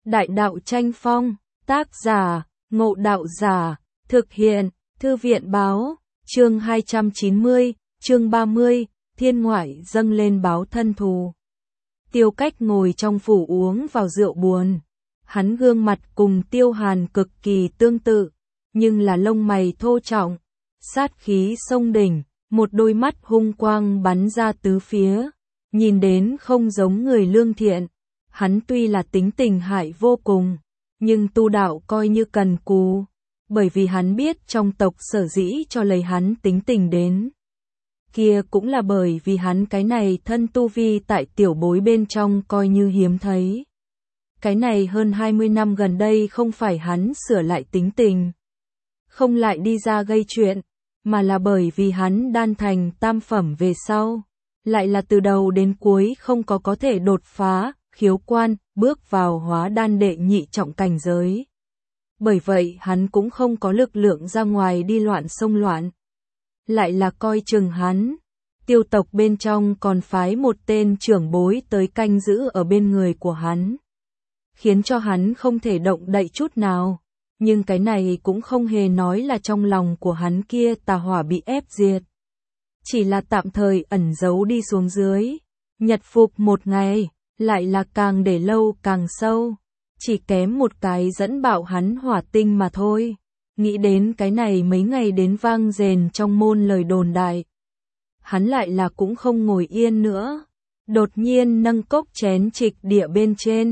Đại đạo tranh phong, tác giả, Ngộ Đạo Giả, thực hiện, Thư viện báo, chương 290, chương 30, thiên ngoại dâng lên báo thân thù. Tiêu Cách ngồi trong phủ uống vào rượu buồn. Hắn gương mặt cùng Tiêu Hàn cực kỳ tương tự, nhưng là lông mày thô trọng, sát khí sông đỉnh, một đôi mắt hung quang bắn ra tứ phía, nhìn đến không giống người lương thiện. Hắn tuy là tính tình hại vô cùng, nhưng tu đạo coi như cần cù, bởi vì hắn biết trong tộc sở dĩ cho lấy hắn tính tình đến. Kia cũng là bởi vì hắn cái này thân tu vi tại tiểu bối bên trong coi như hiếm thấy. Cái này hơn 20 năm gần đây không phải hắn sửa lại tính tình, không lại đi ra gây chuyện, mà là bởi vì hắn đan thành tam phẩm về sau, lại là từ đầu đến cuối không có thể đột phá khiếu quan, bước vào hóa đan đệ nhị trọng cảnh giới. Bởi vậy hắn cũng không có lực lượng ra ngoài đi loạn xông loạn. Lại là coi chừng hắn, Tiêu tộc bên trong còn phái một tên trưởng bối tới canh giữ ở bên người của hắn, khiến cho hắn không thể động đậy chút nào. Nhưng cái này cũng không hề nói là trong lòng của hắn kia tà hỏa bị ép diệt, chỉ là tạm thời ẩn giấu đi xuống dưới. Nhật phục một ngày, lại là càng để lâu càng sâu, chỉ kém một cái dẫn bạo hắn hỏa tinh mà thôi. Nghĩ đến cái này mấy ngày đến vang rền trong môn lời đồn đại, hắn lại là cũng không ngồi yên nữa, đột nhiên nâng cốc chén trịch địa bên trên.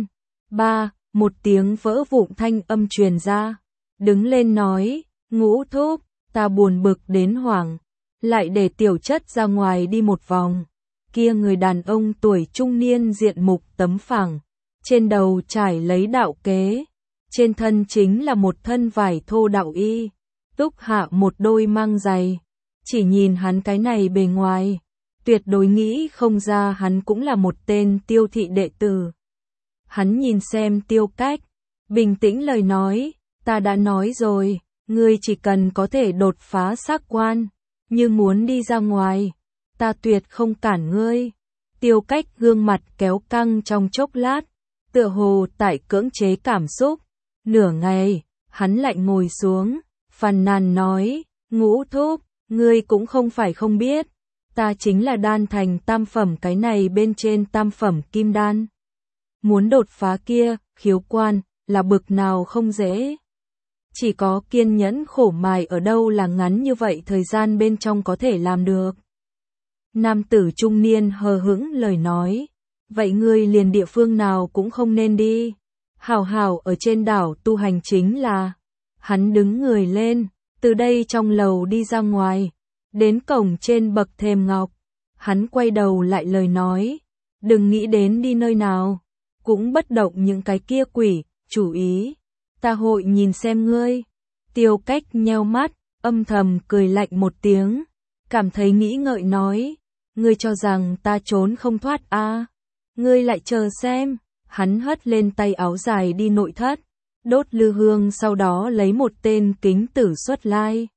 Một tiếng vỡ vụn thanh âm truyền ra, đứng lên nói, Ngũ thúc, ta buồn bực đến hoảng, lại để tiểu chất ra ngoài đi một vòng. Kia người đàn ông tuổi trung niên diện mục tấm phẳng, trên đầu trải lấy đạo kế, trên thân chính là một thân vải thô đạo y, túc hạ một đôi mang giày. Chỉ nhìn hắn cái này bề ngoài, tuyệt đối nghĩ không ra hắn cũng là một tên Tiêu thị đệ tử. Hắn nhìn xem Tiêu Cách, bình tĩnh lời nói, ta đã nói rồi, ngươi chỉ cần có thể đột phá xác quan, như muốn đi ra ngoài, ta tuyệt không cản ngươi. Tiêu Cách gương mặt kéo căng trong chốc lát, tựa hồ tại cưỡng chế cảm xúc. Nửa ngày, hắn lại ngồi xuống, phàn nàn nói, Ngũ thúc, ngươi cũng không phải không biết, ta chính là đan thành tam phẩm cái này bên trên tam phẩm kim đan. Muốn đột phá kia, khiếu quan, là bực nào không dễ. Chỉ có kiên nhẫn khổ mài ở đâu là ngắn như vậy thời gian bên trong có thể làm được. Nam tử trung niên hờ hững lời nói, vậy ngươi liền địa phương nào cũng không nên đi, hảo hảo ở trên đảo tu hành chính là. Hắn đứng người lên, từ đây trong lầu đi ra ngoài, đến cổng trên bậc thềm ngọc, hắn quay đầu lại lời nói, đừng nghĩ đến đi nơi nào, cũng bất động những cái kia quỷ, chủ ý, ta hội nhìn xem ngươi. Tiêu Cách nheo mắt, âm thầm cười lạnh một tiếng, cảm thấy nghĩ ngợi nói, ngươi cho rằng ta trốn không thoát à? Ngươi lại chờ xem. Hắn hất lên tay áo dài đi nội thất, đốt lư hương, sau đó lấy một tên kính tử xuất lai,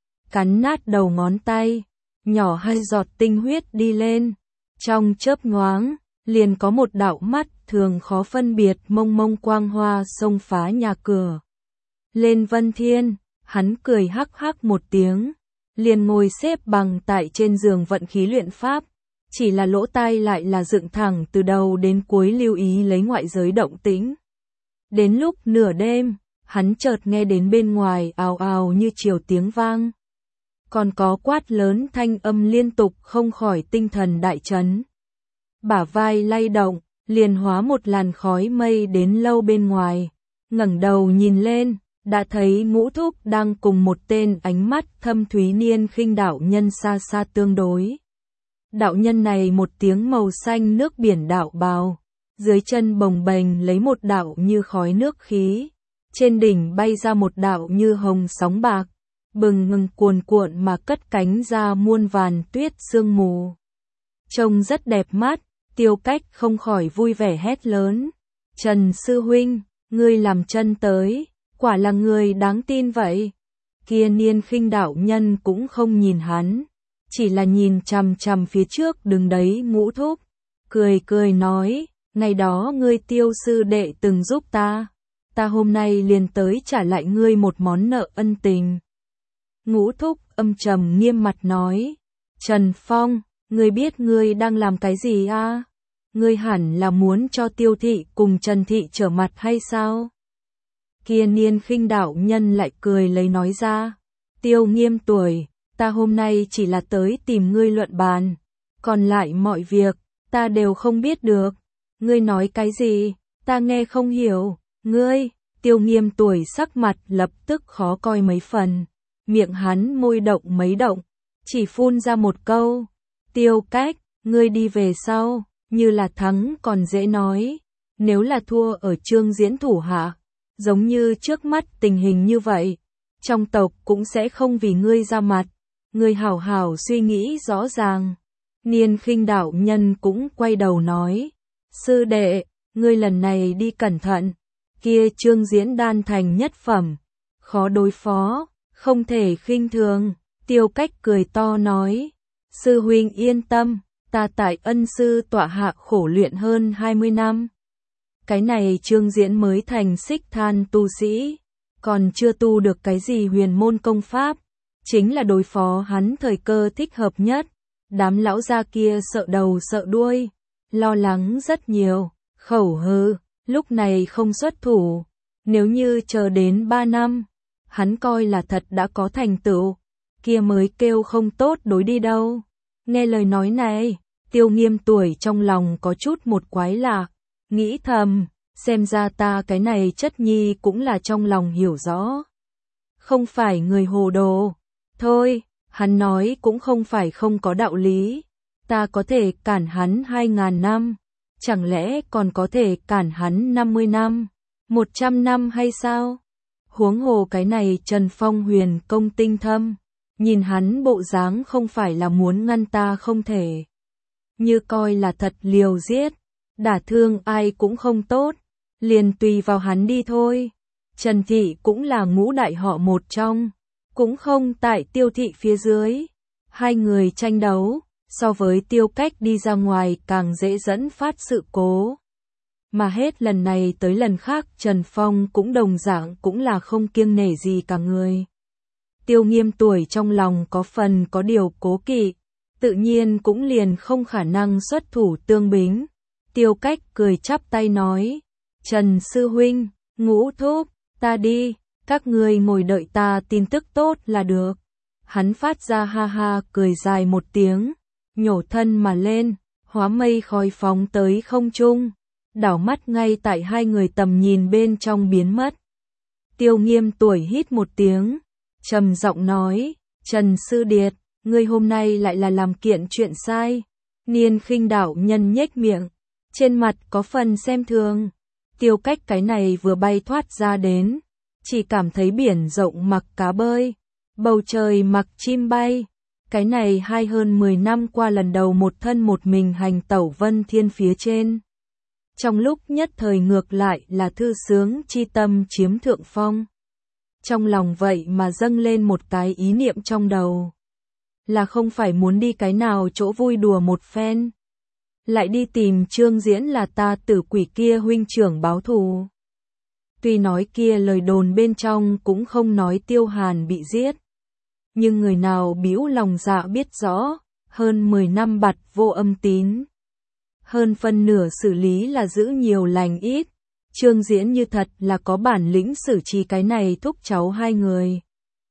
cắn nát đầu ngón tay, nhỏ hai giọt tinh huyết đi lên, trong chớp nhoáng, liền có một đạo mắt thường khó phân biệt mông mông quang hoa xông phá nhà cửa. Lên Vân Thiên, hắn cười hắc hắc một tiếng, liền ngồi xếp bằng tại trên giường vận khí luyện pháp, chỉ là lỗ tai lại là dựng thẳng từ đầu đến cuối lưu ý lấy ngoại giới động tĩnh. Đến lúc nửa đêm, hắn chợt nghe đến bên ngoài ào ào như chiều tiếng vang, còn có quát lớn thanh âm liên tục, không khỏi tinh thần đại chấn. Bả vai lay động, liền hóa một làn khói mây đến lâu bên ngoài, ngẩng đầu nhìn lên, đã thấy Ngũ thúc đang cùng một tên ánh mắt thâm thúy niên khinh đạo nhân xa xa tương đối. Đạo nhân này một tiếng màu xanh nước biển đạo bào, dưới chân bồng bềnh lấy một đạo như khói nước khí, trên đỉnh bay ra một đạo như hồng sóng bạc, bừng ngừng cuồn cuộn mà cất cánh ra muôn vàn tuyết sương mù. Trông rất đẹp mắt, Tiêu Cách không khỏi vui vẻ hét lớn, Trần sư huynh, ngươi làm chân tới, quả là người đáng tin vậy. Kia niên khinh đạo nhân cũng không nhìn hắn, chỉ là nhìn chằm chằm phía trước đứng đấy Ngũ thúc, cười cười nói, Ngày đó ngươi Tiêu sư đệ từng giúp ta hôm nay liền tới trả lại ngươi một món nợ ân tình. Ngũ thúc âm trầm nghiêm mặt nói, Trần Phong, ngươi biết ngươi đang làm cái gì à? Ngươi hẳn là muốn cho Tiêu thị cùng Trần thị trở mặt hay sao? Kia Niên Khinh đạo nhân lại cười lấy nói ra, Tiêu Nghiêm tuổi, ta hôm nay chỉ là tới tìm ngươi luận bàn, còn lại mọi việc, ta đều không biết được. Ngươi nói cái gì, ta nghe không hiểu. Ngươi, Tiêu Nghiêm tuổi sắc mặt lập tức khó coi mấy phần, miệng hắn môi động mấy động, chỉ phun ra một câu, Tiêu Cách, ngươi đi về sau, như là thắng còn dễ nói, nếu là thua ở Trương Diễn thủ hạ, giống như trước mắt tình hình như vậy, trong tộc cũng sẽ không vì ngươi ra mặt, ngươi hảo hảo suy nghĩ rõ ràng. Niên Khinh đạo nhân cũng quay đầu nói, sư đệ, ngươi lần này đi cẩn thận, kia Trương Diễn đan thành nhất phẩm, khó đối phó, không thể khinh thường. Tiêu Cách cười to nói, sư huynh yên tâm, ta tại ân sư tọa hạ khổ luyện hơn 20 năm. Cái này Trương Diễn mới thành xích than tu sĩ, còn chưa tu được cái gì huyền môn công pháp, chính là đối phó hắn thời cơ thích hợp nhất. Đám lão gia kia sợ đầu sợ đuôi, lo lắng rất nhiều, khẩu hư, lúc này không xuất thủ, nếu như chờ đến 3 năm, hắn coi là thật đã có thành tựu, kia mới kêu không tốt đối đi đâu. Nghe lời nói này, Tiêu Nghiêm tuổi trong lòng có chút một quái lạ, nghĩ thầm, xem ra ta cái này chất nhi cũng là trong lòng hiểu rõ. Không phải người hồ đồ, thôi, hắn nói cũng không phải không có đạo lý, ta có thể cản hắn 2000 năm, chẳng lẽ còn có thể cản hắn 50 năm, 100 năm hay sao? Huống hồ cái này Trần Phong huyền công tinh thâm, nhìn hắn bộ dáng không phải là muốn ngăn ta không thể. Như coi là thật liều giết, đả thương ai cũng không tốt, liền tùy vào hắn đi thôi. Trần Thị cũng là ngũ đại họ một trong, cũng không tại Tiêu Thị phía dưới. Hai người tranh đấu, so với Tiêu Cách đi ra ngoài càng dễ dẫn phát sự cố. Mà hết lần này tới lần khác Trần Phong cũng đồng dạng cũng là không kiêng nể gì cả người. Tiêu Nghiêm tuổi trong lòng có phần có điều cố kỵ, tự nhiên cũng liền không khả năng xuất thủ tương bính. Tiêu Cách cười chắp tay nói, Trần Sư Huynh, Ngũ Thúc, ta đi, các ngươi ngồi đợi ta tin tức tốt là được. Hắn phát ra ha ha cười dài một tiếng, nhổ thân mà lên, hóa mây khói phóng tới không trung, đảo mắt ngay tại hai người tầm nhìn bên trong biến mất. Tiêu Nghiêm tuổi hít một tiếng, trầm giọng nói, Trần Sư Điệt, ngươi hôm nay lại là làm kiện chuyện sai. Niên Khinh đạo nhân nhếch miệng, trên mặt có phần xem thường. Tiêu Cách cái này vừa bay thoát ra đến, chỉ cảm thấy biển rộng mặc cá bơi, bầu trời mặc chim bay. Cái này hay hơn 10 năm qua lần đầu một thân một mình hành tẩu vân thiên phía trên. Trong lúc nhất thời ngược lại là thư sướng chi tâm chiếm thượng phong. Trong lòng vậy mà dâng lên một cái ý niệm trong đầu. Là không phải muốn đi cái nào chỗ vui đùa một phen. Lại đi tìm Trương Diễn là ta tử quỷ kia huynh trưởng báo thù. Tuy nói kia lời đồn bên trong cũng không nói Tiêu Hàn bị giết. Nhưng người nào bĩu lòng dạ biết rõ, hơn 10 năm bặt vô âm tín. Hơn phân nửa xử lý là giữ nhiều lành ít. Trương Diễn như thật là có bản lĩnh xử trí cái này thúc cháu hai người.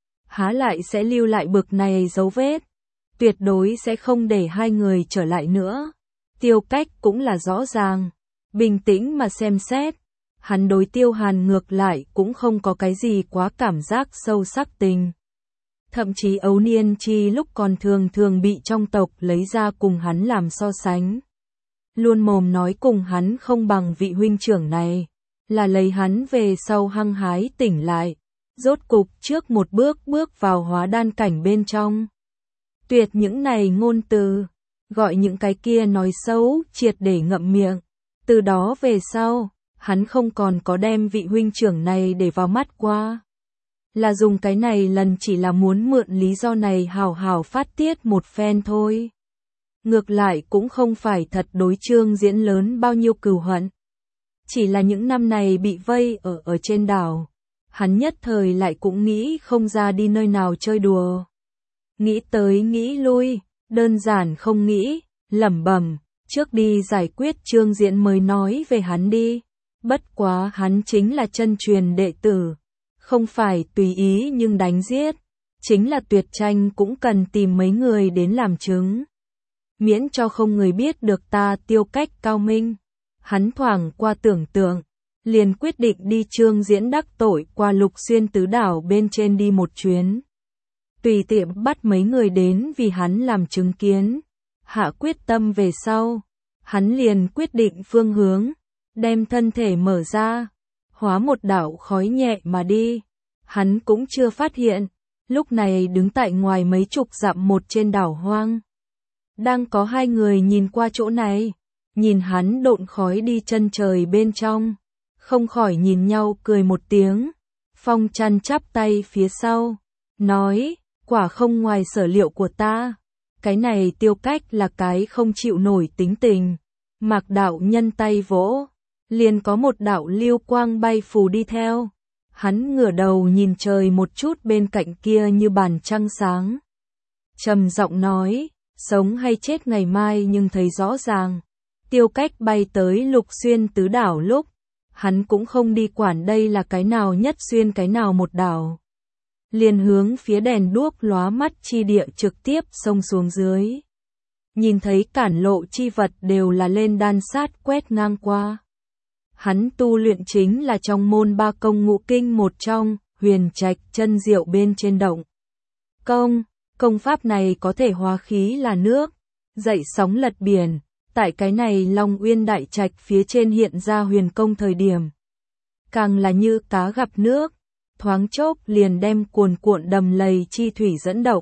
Há lại sẽ lưu lại bực này dấu vết. Tuyệt đối sẽ không để hai người trở lại nữa. Tiêu Cách cũng là rõ ràng. Bình tĩnh mà xem xét. Hắn đối Tiêu Hàn ngược lại cũng không có cái gì quá cảm giác sâu sắc tình. Thậm chí ấu niên chi lúc còn thường bị trong tộc lấy ra cùng hắn làm so sánh. Luôn mồm nói cùng hắn không bằng vị huynh trưởng này, là lấy hắn về sau hăng hái tỉnh lại, rốt cục trước một bước vào hóa đan cảnh bên trong. Tuyệt những này ngôn từ, gọi những cái kia nói xấu triệt để ngậm miệng. Từ đó về sau, hắn không còn có đem vị huynh trưởng này để vào mắt qua. Là dùng cái này lần chỉ là muốn mượn lý do này hào hào phát tiết một phen thôi. ngược lại cũng không phải thật đối Trương Diễn lớn bao nhiêu cừu hận. Chỉ là những năm này bị vây ở trên đảo, hắn nhất thời lại cũng nghĩ không ra đi nơi nào chơi đùa. Nghĩ tới nghĩ lui, đơn giản không nghĩ, lẩm bẩm, trước đi giải quyết Trương Diễn mới nói về hắn đi. Bất quá hắn chính là chân truyền đệ tử, không phải tùy ý nhưng đánh giết, chính là tuyệt tranh cũng cần tìm mấy người đến làm chứng. Miễn cho không người biết được ta Tiêu Cách cao minh. Hắn thoảng qua tưởng tượng, liền quyết định đi Trương Diễn đắc tội qua Lục Xuyên tứ đảo bên trên đi một chuyến. Tùy tiện bắt mấy người đến vì hắn làm chứng kiến. Hạ quyết tâm về sau, hắn liền quyết định phương hướng, đem thân thể mở ra, hóa một đảo khói nhẹ mà đi. Hắn cũng chưa phát hiện, lúc này đứng tại ngoài mấy chục dặm một trên đảo hoang. Đang có hai người nhìn qua chỗ này, nhìn hắn độn khói đi chân trời bên trong, không khỏi nhìn nhau cười một tiếng. Phong Trăn chắp tay phía sau, nói, quả không ngoài sở liệu của ta. Cái này Tiêu Cách là cái không chịu nổi tính tình. Mạc đạo nhân tay vỗ, liền có một đạo lưu quang bay phù đi theo. Hắn ngửa đầu nhìn trời một chút bên cạnh kia như bàn trăng sáng. Trầm giọng nói, sống hay chết ngày mai nhưng thấy rõ ràng. Tiêu Cách bay tới Lục Xuyên tứ đảo lúc, hắn cũng không đi quản đây là cái nào nhất xuyên cái nào một đảo. Liền hướng phía đèn đuốc lóa mắt chi địa trực tiếp xông xuống dưới. Nhìn thấy cản lộ chi vật đều là lên đan sát quét ngang qua. Hắn tu luyện chính là trong môn ba công ngũ kinh một trong, huyền trạch chân diệu bên trên động. Công pháp này có thể hóa khí là nước, dậy sóng lật biển. Tại cái này Long Uyên đại trạch phía trên hiện ra huyền công thời điểm. Càng là như cá gặp nước, thoáng chốc liền đem cuồn cuộn đầm lầy chi thủy dẫn động.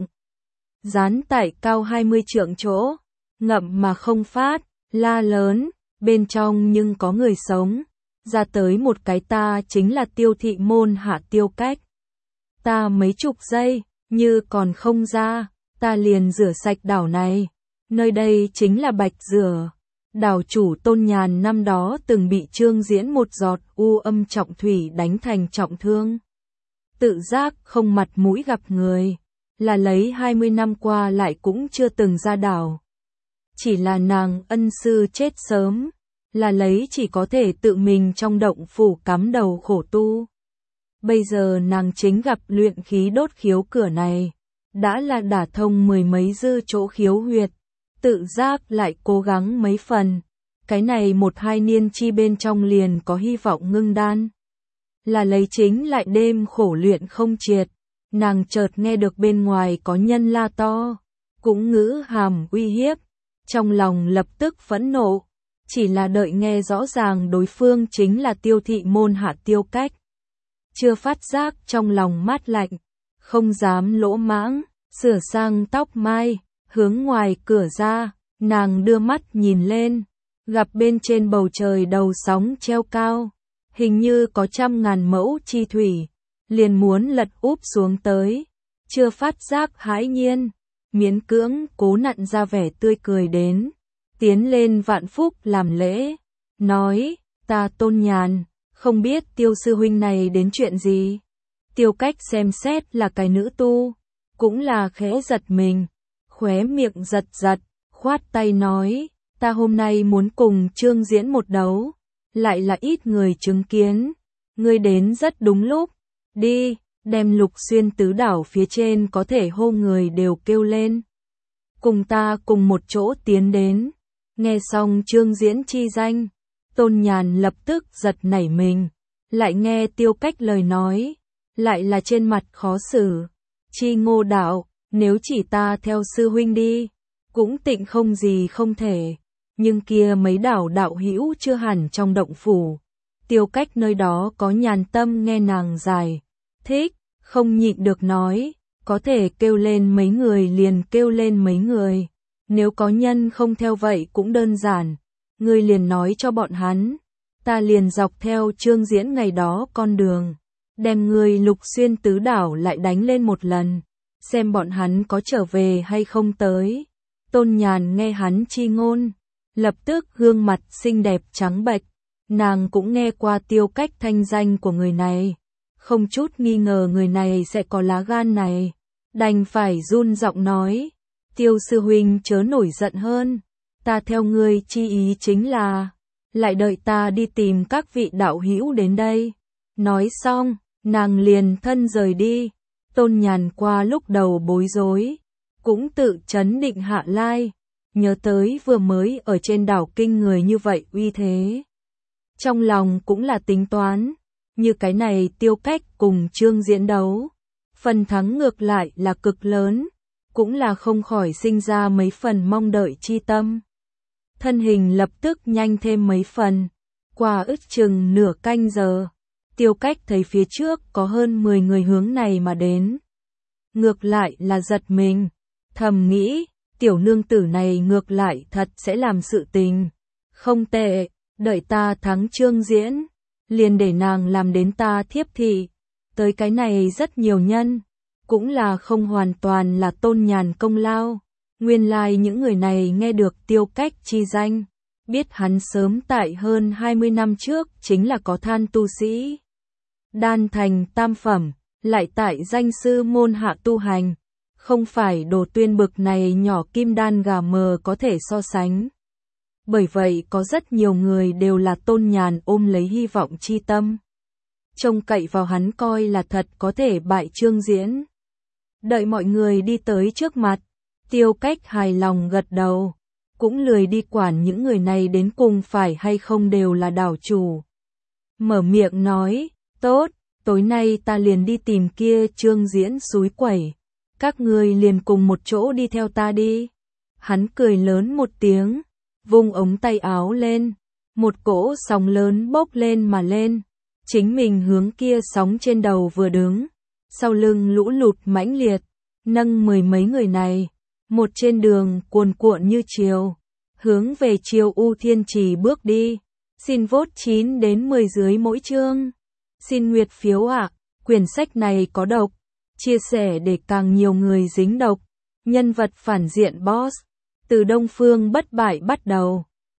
Dán tại cao 20 trượng chỗ, ngậm mà không phát, la lớn, bên trong nhưng có người sống. Ra tới một cái ta chính là Tiêu thị môn hạ Tiêu Cách. Ta mấy chục giây, như còn không ra, ta liền rửa sạch đảo này. Nơi đây chính là Bạch Rửa. Đảo chủ Tôn Nhàn năm đó từng bị Trương Diễn một giọt u âm trọng thủy đánh thành trọng thương. Tự giác không mặt mũi gặp người, là lấy 20 năm qua lại cũng chưa từng ra đảo. Chỉ là nàng ân sư chết sớm, là lấy chỉ có thể tự mình trong động phủ cắm đầu khổ tu. Bây giờ nàng chính gặp luyện khí đốt khiếu cửa này, đã là đả thông mười mấy dư chỗ khiếu huyệt, tự giác lại cố gắng mấy phần, cái này 1-2 niên chi bên trong liền có hy vọng ngưng đan. Là lấy chính lại đêm khổ luyện không triệt, nàng chợt nghe được bên ngoài có nhân la to, cũng ngữ hàm uy hiếp, trong lòng lập tức phẫn nộ, chỉ là đợi nghe rõ ràng đối phương chính là Tiêu thị môn hạ Tiêu Cách. Chưa phát giác trong lòng mát lạnh, không dám lỗ mãng, sửa sang tóc mai, hướng ngoài cửa ra, nàng đưa mắt nhìn lên, gặp bên trên bầu trời đầu sóng treo cao, hình như có 100.000 mẫu chi thủy, liền muốn lật úp xuống tới, chưa phát giác hãi nhiên, miễn cưỡng cố nặn ra vẻ tươi cười đến, tiến lên vạn phúc làm lễ, nói, ta Tôn Nhàn, không biết Tiêu sư huynh này đến chuyện gì. Tiêu Cách xem xét là cái nữ tu, cũng là khẽ giật mình, khóe miệng giật giật, khoát tay nói, ta hôm nay muốn cùng Trương Diễn một đấu, lại là ít người chứng kiến, ngươi đến rất đúng lúc, đi, đem Lục Xuyên tứ đảo phía trên có thể hô người đều kêu lên. Cùng ta cùng một chỗ tiến đến, nghe xong Trương Diễn chi danh, Tôn Nhàn lập tức giật nảy mình, lại nghe Tiêu Cách lời nói, lại là trên mặt khó xử, chi Ngô đạo, nếu chỉ ta theo sư huynh đi, cũng tịnh không gì không thể, nhưng kia mấy đảo đạo hữu chưa hẳn trong động phủ. Tiêu Cách nơi đó có nhàn tâm nghe nàng giải thích, không nhịn được nói, có thể kêu lên mấy người liền kêu lên mấy người, nếu có nhân không theo vậy cũng đơn giản, ngươi liền nói cho bọn hắn, ta liền dọc theo Trương Diễn ngày đó con đường, đem người Lục Xuyên tứ đảo lại đánh lên một lần, xem bọn hắn có trở về hay không tới. Tôn Nhàn nghe hắn chi ngôn, lập tức gương mặt xinh đẹp trắng bệch, nàng cũng nghe qua Tiêu Cách thanh danh của người này, không chút nghi ngờ người này sẽ có lá gan này, đành phải run giọng nói, Tiêu sư huynh chớ nổi giận hơn, ta theo ngươi chi ý chính là, lại đợi ta đi tìm các vị đạo hữu đến đây. Nói xong, nàng liền thân rời đi, Tôn Nhàn qua lúc đầu bối rối, cũng tự trấn định hạ lai, nhớ tới vừa mới ở trên đảo kinh người như vậy uy thế. Trong lòng cũng là tính toán, như cái này Tiêu Cách cùng Trương Diễn đấu, phần thắng ngược lại là cực lớn, cũng là không khỏi sinh ra mấy phần mong đợi chi tâm. Thân hình lập tức nhanh thêm mấy phần, qua ước chừng nửa canh giờ, Tiêu Cách thấy phía trước có hơn 10 người hướng này mà đến. Ngược lại là giật mình, thầm nghĩ, tiểu nương tử này ngược lại thật sẽ làm sự tình. Không tệ, đợi ta thắng Trương Diễn, liền để nàng làm đến ta thiếp thị. Tới cái này rất nhiều nhân, cũng là không hoàn toàn là Tôn Nhàn công lao. Nguyên lai những người này nghe được Tiêu Cách chi danh, biết hắn sớm tại hơn 20 năm trước chính là có than tu sĩ. Đan thành tam phẩm, lại tại danh sư môn hạ tu hành, không phải Đồ Tuyên bực này nhỏ kim đan gà mờ có thể so sánh. Bởi vậy có rất nhiều người đều là Tôn Nhàn ôm lấy hy vọng chi tâm, trông cậy vào hắn coi là thật có thể bại Trương Diễn. Đợi mọi người đi tới trước mặt, Tiêu Cách hài lòng gật đầu, cũng lười đi quản những người này đến cùng phải hay không đều là đảo chủ. Mở miệng nói, tốt, tối nay ta liền đi tìm kia Trương Diễn xúi quẩy, các ngươi liền cùng một chỗ đi theo ta đi. Hắn cười lớn một tiếng, vung ống tay áo lên, một cỗ sóng lớn bốc lên mà lên, chính mình hướng kia sóng trên đầu vừa đứng, sau lưng lũ lụt mãnh liệt, nâng mười mấy người này, một trên đường cuồn cuộn như triều, hướng về Triều U Thiên Trì bước đi. Xin vote 9 đến 10 dưới mỗi chương. Xin nguyệt phiếu ạ, quyển sách này có độc, chia sẻ để càng nhiều người dính độc. Nhân vật phản diện boss, từ Đông Phương bất bại bắt đầu.